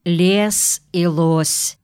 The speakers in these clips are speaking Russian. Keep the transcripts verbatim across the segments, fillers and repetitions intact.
Лес и лось.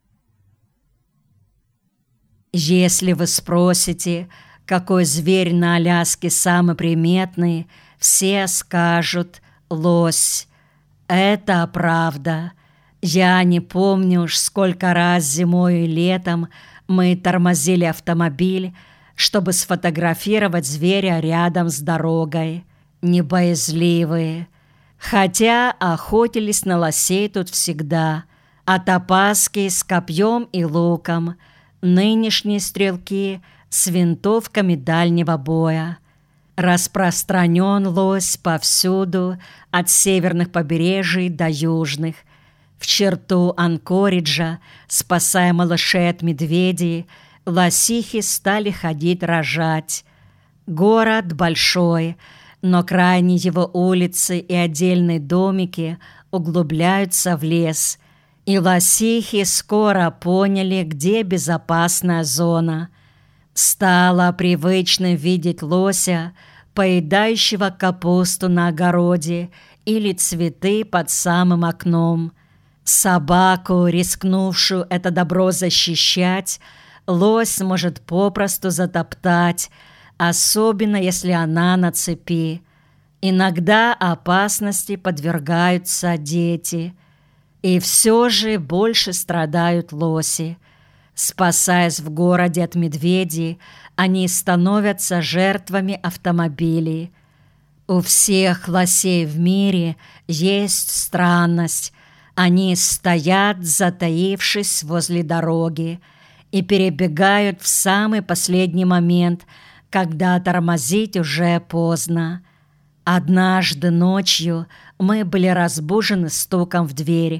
Если вы спросите, какой зверь на Аляске самый приметный, все скажут «лось». Это правда. Я не помню уж, сколько раз зимой и летом мы тормозили автомобиль, чтобы сфотографировать зверя рядом с дорогой. Небоязливые. Хотя охотились на лосей тут всегда. От опаски с копьем и луком. Нынешние стрелки с винтовками дальнего боя. Распространен лось повсюду, от северных побережий до южных. В черту Анкориджа, спасая малышей от медведей, лосихи стали ходить рожать. Город большой, но крайние его улицы и отдельные домики углубляются в лес, и лосихи скоро поняли, где безопасная зона. Стало привычным видеть лося, поедающего капусту на огороде или цветы под самым окном. Собаку, рискнувшую это добро защищать, лось может попросту затоптать, особенно если она на цепи. Иногда опасности подвергаются дети. И все же больше страдают лоси. Спасаясь в городе от медведей, они становятся жертвами автомобилей. У всех лосей в мире есть странность. Они стоят, затаившись возле дороги, и перебегают в самый последний момент, когда тормозить уже поздно. Однажды ночью мы были разбужены стуком в дверь.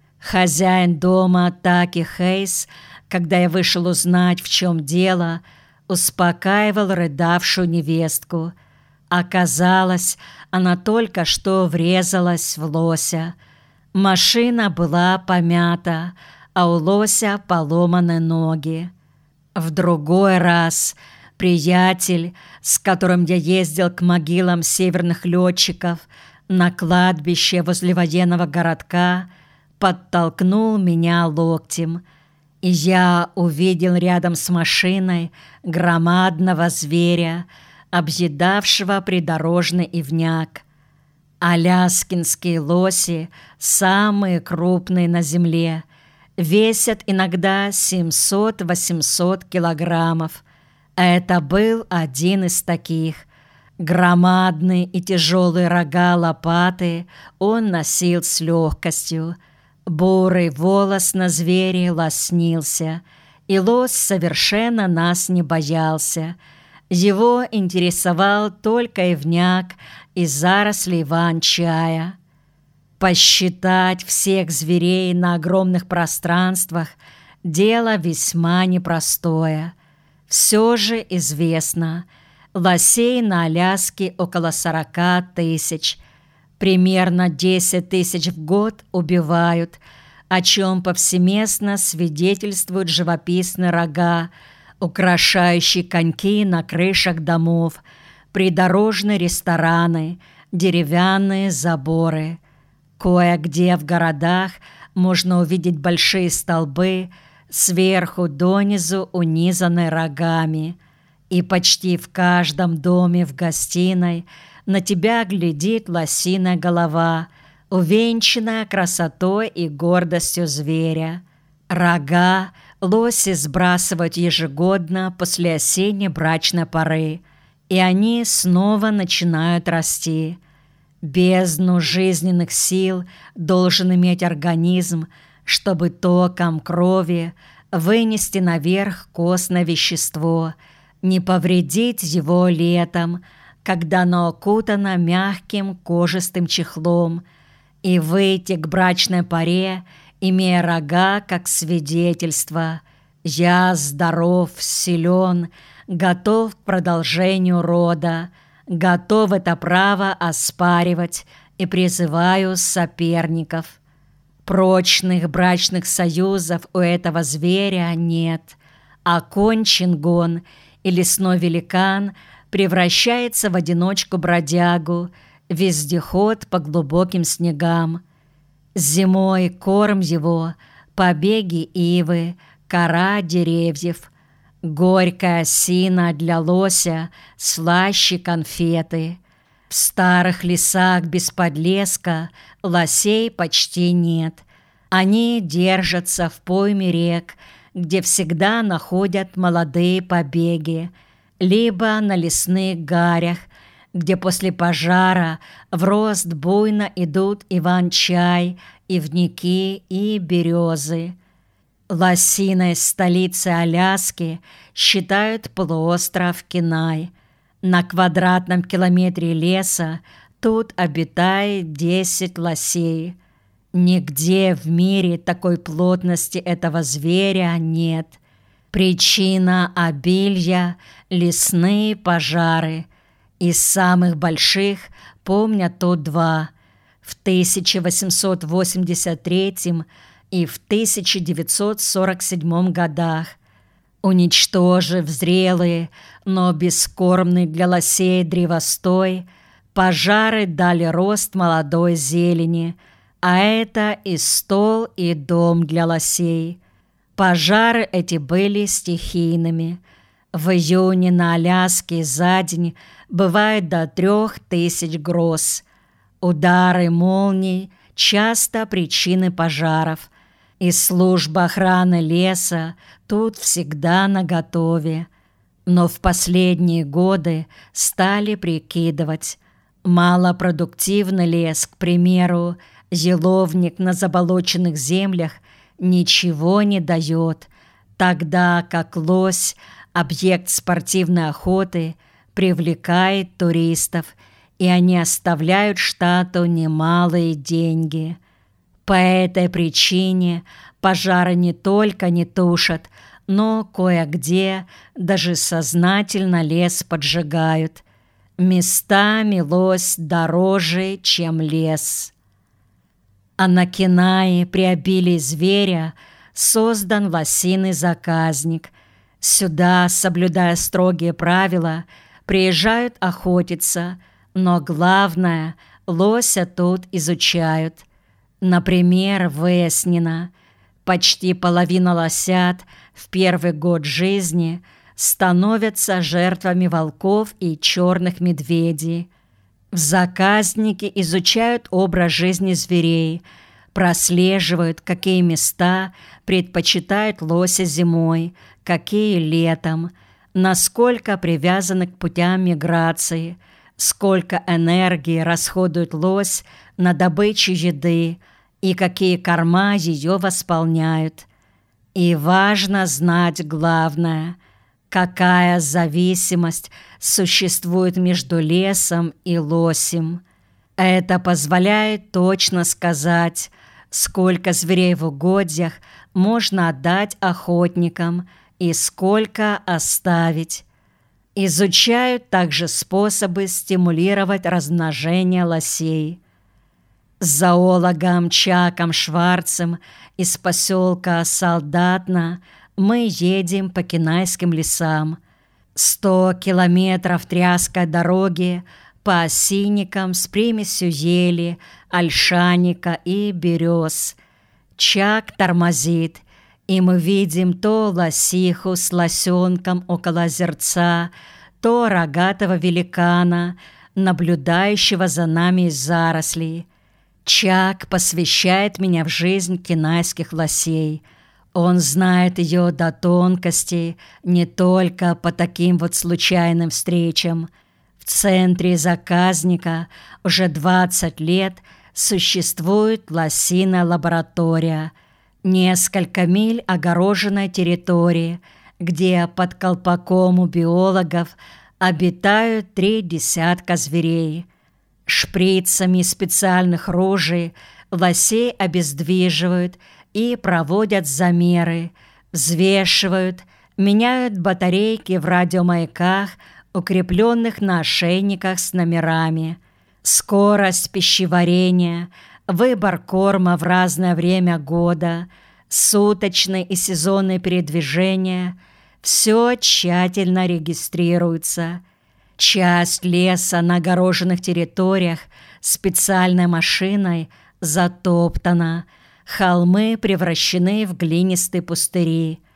Хозяин дома, Таки Хейс, когда я вышел узнать, в чем дело, успокаивал рыдавшую невестку. Оказалось, она только что врезалась в лося. Машина была помята, а у лося поломаны ноги. В другой раз приятель, с которым я ездил к могилам северных летчиков на кладбище возле военного городка, подтолкнул меня локтем, и я увидел рядом с машиной громадного зверя, объедавшего придорожный ивняк. Аляскинские лоси, самые крупные на земле, весят иногда семьсот-восемьсот килограммов. Это был один из таких. Громадные и тяжелые рога лопаты он носил с легкостью. Бурый волос на звере лоснился, и лось совершенно нас не боялся. Его интересовал только ивняк и заросли иван-чая. Посчитать всех зверей на огромных пространствах – дело весьма непростое. Все же известно, лосей на Аляске около сорока тысяч. Примерно десять тысяч в год убивают, о чем повсеместно свидетельствуют живописные рога, украшающие коньки на крышах домов, придорожные рестораны, деревянные заборы. Кое-где в городах можно увидеть большие столбы, сверху донизу унизанные рогами. И почти в каждом доме в гостиной на тебя глядит лосиная голова, увенчанная красотой и гордостью зверя. Рога лоси сбрасывают ежегодно после осенней брачной поры, и они снова начинают расти. Бездну жизненных сил должен иметь организм, чтобы током крови вынести наверх костное вещество, не повредить его летом, когда оно окутано мягким кожистым чехлом, и выйти к брачной поре, имея рога как свидетельство. Я здоров, силен, готов к продолжению рода, готов это право оспаривать и призываю соперников. Прочных брачных союзов у этого зверя нет. Окончен гон, и лесной великан превращается в одиночку бродягу, вездеход по глубоким снегам. Зимой корм его — побеги ивы, кора деревьев, горькая осина для лося, слаще конфеты. В старых лесах без подлеска лосей почти нет. Они держатся в пойме рек, где всегда находят молодые побеги, либо на лесных гарях, где после пожара в рост буйно идут иван-чай, ивники и березы. Лосиной столицей Аляски считают полуостров Кенай. На квадратном километре леса тут обитает десять лосей. Нигде в мире такой плотности этого зверя нет. Причина обилья — лесные пожары. Из самых больших помнят тут два — в тысяча восемьсот восемьдесят третьем и в тысяча девятьсот сорок седьмом годах. Уничтожив зрелые, но бескормный для лосей древостой, пожары дали рост молодой зелени, а это и стол, и дом для лосей. Пожары эти были стихийными. В июне на Аляске за день бывает до трех тысяч гроз. Удары молний часто причины пожаров, и служба охраны леса тут всегда наготове. Но в последние годы стали прикидывать: малопродуктивный лес, к примеру, еловник на заболоченных землях, ничего не дает, тогда как лось, объект спортивной охоты, привлекает туристов, и они оставляют штату немалые деньги. По этой причине пожары не только не тушат, но кое-где даже сознательно лес поджигают. Местами лось дороже, чем лес. А на Кенае при обилии зверя создан лосиный заказник. Сюда, соблюдая строгие правила, приезжают охотиться, но главное — лося тут изучают. Например, выяснено, почти половина лосят в первый год жизни становятся жертвами волков и черных медведей. В заказнике изучают образ жизни зверей, прослеживают, какие места предпочитают лося зимой, какие летом, насколько привязаны к путям миграции, сколько энергии расходует лось на добычу еды и какие корма ее восполняют. И важно знать главное — какая зависимость существует между лесом и лосем. Это позволяет точно сказать, сколько зверей в угодьях можно отдать охотникам и сколько оставить. Изучают также способы стимулировать размножение лосей. С зоологом Чаком Шварцем из поселка Солдатна мы едем по Кенайским лесам. Сто километров тряской дороги по осинникам с примесью ели, ольшаника и берез. Чак тормозит, и мы видим то лосиху с лосенком около озерца, то рогатого великана, наблюдающего за нами из зарослей. Чак посвящает меня в жизнь кенайских лосей. Он знает ее до тонкостей не только по таким вот случайным встречам. В центре заказника уже двадцать лет существует лосиная лаборатория, несколько миль огороженной территории, где под колпаком у биологов обитают три десятка зверей. Шприцами специальных ружей лосей обездвиживают и проводят замеры, взвешивают, меняют батарейки в радиомаяках, укрепленных на ошейниках с номерами. Скорость пищеварения, выбор корма в разное время года, суточные и сезонные передвижения – все тщательно регистрируется. Часть леса на огороженных территориях специальной машиной затоптано, холмы превращены в глинистые пустыри.